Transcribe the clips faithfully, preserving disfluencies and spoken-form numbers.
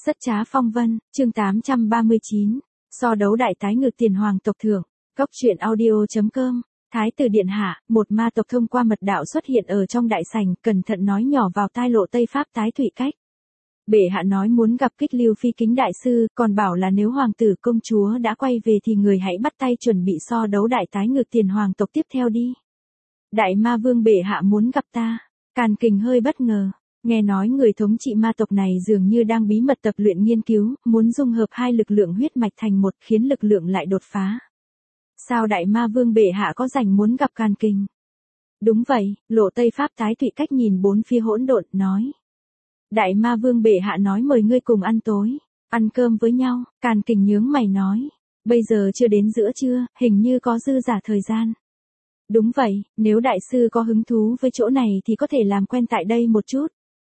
Rất trá phong vân, chương tám trăm ba mươi chín. So đấu đại tái ngược tiền hoàng tộc thưởng. Góc truyện audio.com. Thái tử điện hạ, một ma tộc thông qua mật đạo xuất hiện ở trong đại sảnh, cẩn thận nói nhỏ vào tai Lộ Tây Pháp tái Thụy Cách. Bệ hạ nói muốn gặp Kích Lưu Phi Kính đại sư, còn bảo là nếu hoàng tử công chúa đã quay về thì người hãy bắt tay chuẩn bị so đấu đại tái ngược tiền hoàng tộc tiếp theo đi. Đại ma vương bệ hạ muốn gặp ta. Càn Kình hơi bất ngờ. Nghe nói người thống trị ma tộc này dường như đang bí mật tập luyện nghiên cứu, muốn dung hợp hai lực lượng huyết mạch thành một, khiến lực lượng lại đột phá. Sao đại ma vương bệ hạ có rảnh muốn gặp Càn Kình? Đúng vậy, Lộ Tây Pháp tái Thụy Cách nhìn bốn phía hỗn độn, nói. Đại ma vương bệ hạ nói mời ngươi cùng ăn tối, ăn cơm với nhau. Càn Kình nhướng mày nói. Bây giờ chưa đến giữa trưa, hình như có dư giả thời gian. Đúng vậy, nếu đại sư có hứng thú với chỗ này thì có thể làm quen tại đây một chút.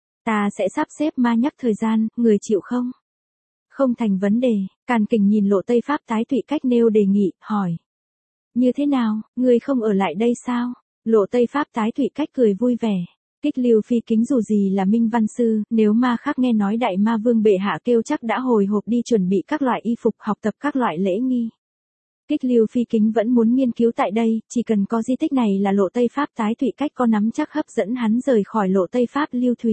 Ta sẽ sắp xếp ma nhắc thời gian, người chịu không? Không thành vấn đề. Càn Kình nhìn Lộ Tây Pháp tái Thụy Cách nêu đề nghị, hỏi. Như thế nào, ngươi không ở lại đây sao? Lộ Tây Pháp tái Thụy Cách cười vui vẻ. Kích Lưu Phi Kính dù gì là minh văn sư, nếu ma khác nghe nói đại ma vương bệ hạ kêu chắc đã hồi hộp đi chuẩn bị các loại y phục, học tập các loại lễ nghi. Kích Lưu Phi Kính vẫn muốn nghiên cứu tại đây, chỉ cần có di tích này là Lộ Tây Pháp tái Thụy Cách có nắm chắc hấp dẫn hắn rời khỏi Lộ Tây Pháp Lưu Thủy.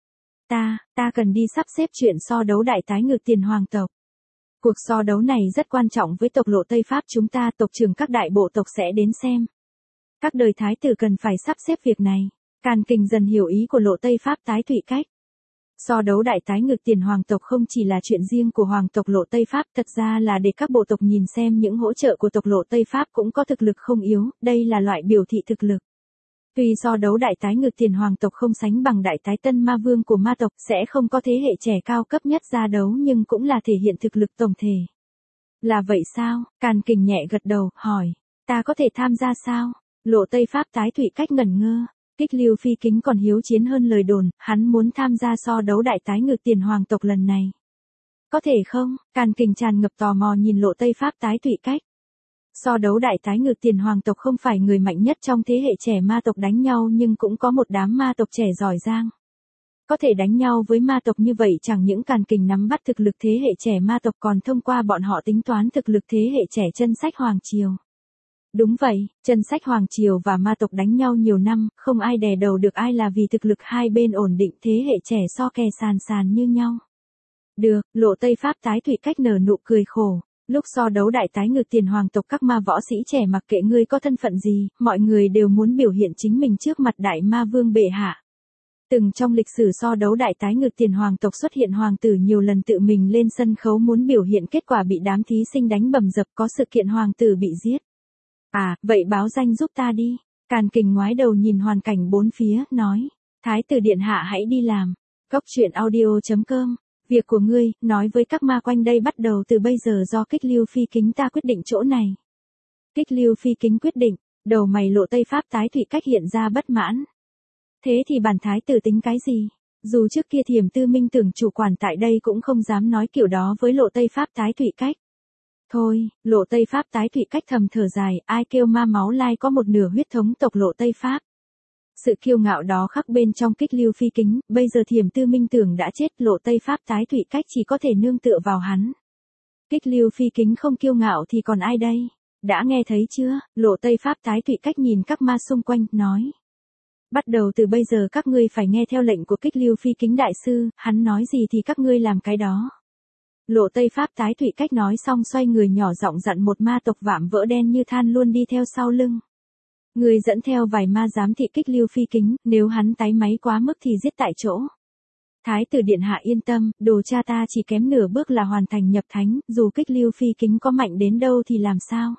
Ta, ta cần đi sắp xếp chuyện so đấu đại tái ngược tiền hoàng tộc. Cuộc so đấu này rất quan trọng với tộc Lộ Tây Pháp chúng ta, tộc trưởng các đại bộ tộc sẽ đến xem. Các đời thái tử cần phải sắp xếp việc này. Càn Kình dần hiểu ý của Lộ Tây Pháp tái Thụy Cách. So đấu đại tái ngược tiền hoàng tộc không chỉ là chuyện riêng của hoàng tộc Lộ Tây Pháp, thật ra là để các bộ tộc nhìn xem những hỗ trợ của tộc Lộ Tây Pháp cũng có thực lực không yếu, đây là loại biểu thị thực lực. Tuy so đấu đại tái ngược tiền hoàng tộc không sánh bằng đại tái tân ma vương của ma tộc, sẽ không có thế hệ trẻ cao cấp nhất ra đấu nhưng cũng là thể hiện thực lực tổng thể. Là vậy sao? Càn Kình nhẹ gật đầu, hỏi. Ta có thể tham gia sao? Lộ Tây Pháp tái Thụy Cách ngẩn ngơ. Kích Lưu Phi Kính còn hiếu chiến hơn lời đồn, hắn muốn tham gia so đấu đại tái ngược tiền hoàng tộc lần này. Có thể không? Càn Kình tràn ngập tò mò nhìn Lộ Tây Pháp tái Thụy Cách. So đấu đại tái ngược tiền hoàng tộc không phải người mạnh nhất trong thế hệ trẻ ma tộc đánh nhau nhưng cũng có một đám ma tộc trẻ giỏi giang. Có thể đánh nhau với ma tộc như vậy chẳng những Càn Kình nắm bắt thực lực thế hệ trẻ ma tộc còn thông qua bọn họ tính toán thực lực thế hệ trẻ chân sách Hoàng Triều. Đúng vậy, chân sách Hoàng Triều và ma tộc đánh nhau nhiều năm, không ai đè đầu được ai là vì thực lực hai bên ổn định, thế hệ trẻ so kè sàn sàn như nhau. Được, Lộ Tây Pháp tái Thụy Cách nở nụ cười khổ. Lúc so đấu đại tái ngược tiền hoàng tộc các ma võ sĩ trẻ mặc kệ ngươi có thân phận gì, mọi người đều muốn biểu hiện chính mình trước mặt đại ma vương bệ hạ. Từng trong lịch sử so đấu đại tái ngược tiền hoàng tộc xuất hiện hoàng tử nhiều lần tự mình lên sân khấu muốn biểu hiện, kết quả bị đám thí sinh đánh bầm dập, có sự kiện hoàng tử bị giết. À, vậy báo danh giúp ta đi. Càn Kình ngoái đầu nhìn hoàn cảnh bốn phía, nói. Thái tử điện hạ hãy đi làm. Góc truyện audio.com. Việc của ngươi, nói với các ma quanh đây bắt đầu từ bây giờ do Kích Lưu Phi Kính ta quyết định chỗ này. Kích Lưu Phi Kính quyết định, đầu mày Lộ Tây Pháp tái Thụy Cách hiện ra bất mãn. Thế thì bản thái tử tính cái gì? Dù trước kia Thiểm Tư Minh tưởng chủ quản tại đây cũng không dám nói kiểu đó với Lộ Tây Pháp tái Thụy Cách. Thôi, Lộ Tây Pháp tái Thụy Cách thầm thở dài, ai kêu ma máu lai có một nửa huyết thống tộc Lộ Tây Pháp. Sự kiêu ngạo đó khắc bên trong Kích Lưu Phi Kính, bây giờ Thiểm Tư Minh tưởng đã chết, Lộ Tây Pháp tái Thụy Cách chỉ có thể nương tựa vào hắn. Kích Lưu Phi Kính không kiêu ngạo thì còn ai đây? Đã nghe thấy chưa? Lộ Tây Pháp tái Thụy Cách nhìn các ma xung quanh, nói. Bắt đầu từ bây giờ các ngươi phải nghe theo lệnh của Kích Lưu Phi Kính đại sư, hắn nói gì thì các ngươi làm cái đó. Lộ Tây Pháp tái Thụy Cách nói xong xoay người nhỏ giọng dặn một ma tộc vạm vỡ đen như than luôn đi theo sau lưng. Người dẫn theo vài ma giám thị Kích Lưu Phi Kính, nếu hắn tái máy quá mức thì giết tại chỗ. Thái tử điện hạ yên tâm, đồ cha ta chỉ kém nửa bước là hoàn thành nhập thánh, dù Kích Lưu Phi Kính có mạnh đến đâu thì làm sao.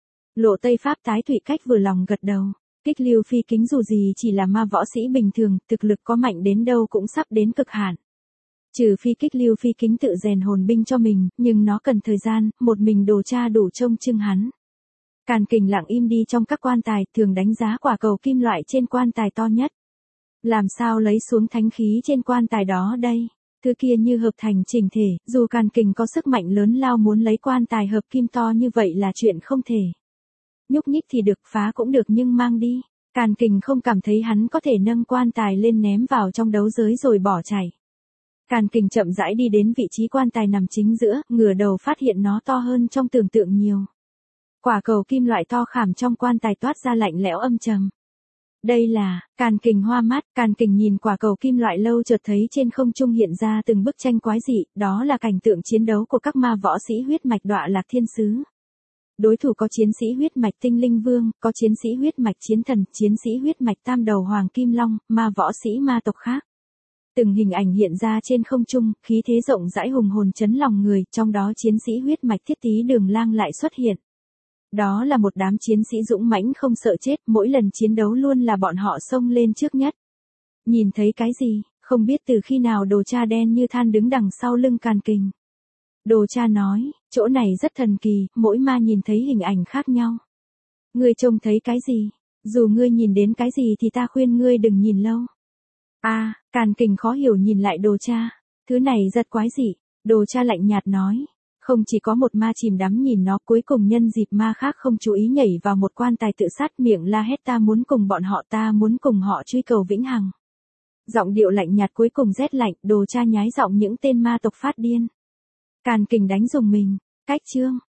Lộ Tây Pháp tái Thụy Cách vừa lòng gật đầu. Kích Lưu Phi Kính dù gì chỉ là ma võ sĩ bình thường, thực lực có mạnh đến đâu cũng sắp đến cực hạn. Trừ phi Kích Lưu Phi Kính tự rèn hồn binh cho mình, nhưng nó cần thời gian, một mình đồ cha đủ trông chưng hắn. Càn Kình lặng im đi trong các quan tài, thường đánh giá quả cầu kim loại trên quan tài to nhất. Làm sao lấy xuống thánh khí trên quan tài đó đây? Thứ kia như hợp thành chỉnh thể, dù Càn Kình có sức mạnh lớn lao muốn lấy quan tài hợp kim to như vậy là chuyện không thể. Nhúc nhích thì được, phá cũng được nhưng mang đi. Càn Kình không cảm thấy hắn có thể nâng quan tài lên ném vào trong đấu giới rồi bỏ chạy. Càn Kình chậm rãi đi đến vị trí quan tài nằm chính giữa, ngửa đầu phát hiện nó to hơn trong tưởng tượng nhiều. Quả cầu kim loại to khảm trong quan tài toát ra lạnh lẽo âm trầm. Đây là, Càn Kình hoa mắt, Càn Kình nhìn quả cầu kim loại lâu chợt thấy trên không trung hiện ra từng bức tranh quái dị, đó là cảnh tượng chiến đấu của các ma võ sĩ huyết mạch Đọa Lạc Thiên Sứ. Đối thủ có chiến sĩ huyết mạch Tinh Linh Vương, có chiến sĩ huyết mạch Chiến Thần, chiến sĩ huyết mạch Tam Đầu Hoàng Kim Long, ma võ sĩ ma tộc khác. Từng hình ảnh hiện ra trên không trung, khí thế rộng rãi hùng hồn chấn lòng người, trong đó chiến sĩ huyết mạch Thiết Tý Đường Lang lại xuất hiện. Đó là một đám chiến sĩ dũng mãnh không sợ chết, mỗi lần chiến đấu luôn là bọn họ xông lên trước nhất. Nhìn thấy cái gì, không biết từ khi nào đồ cha đen như than đứng đằng sau lưng Càn Kình. Đồ cha nói, chỗ này rất thần kỳ, mỗi ma nhìn thấy hình ảnh khác nhau. Ngươi trông thấy cái gì? Dù ngươi nhìn đến cái gì thì ta khuyên ngươi đừng nhìn lâu. A, à, Càn Kình khó hiểu nhìn lại đồ cha. Thứ này rất quái dị. Đồ cha lạnh nhạt nói. Không chỉ có một ma chìm đắm nhìn nó, cuối cùng nhân dịp ma khác không chú ý nhảy vào một quan tài tự sát, miệng la hét ta muốn cùng bọn họ, ta muốn cùng họ truy cầu vĩnh hằng. Giọng điệu lạnh nhạt cuối cùng rét lạnh, đồ cha nhái giọng những tên ma tộc phát điên. Càn Kình đánh dùng mình. Cách chương.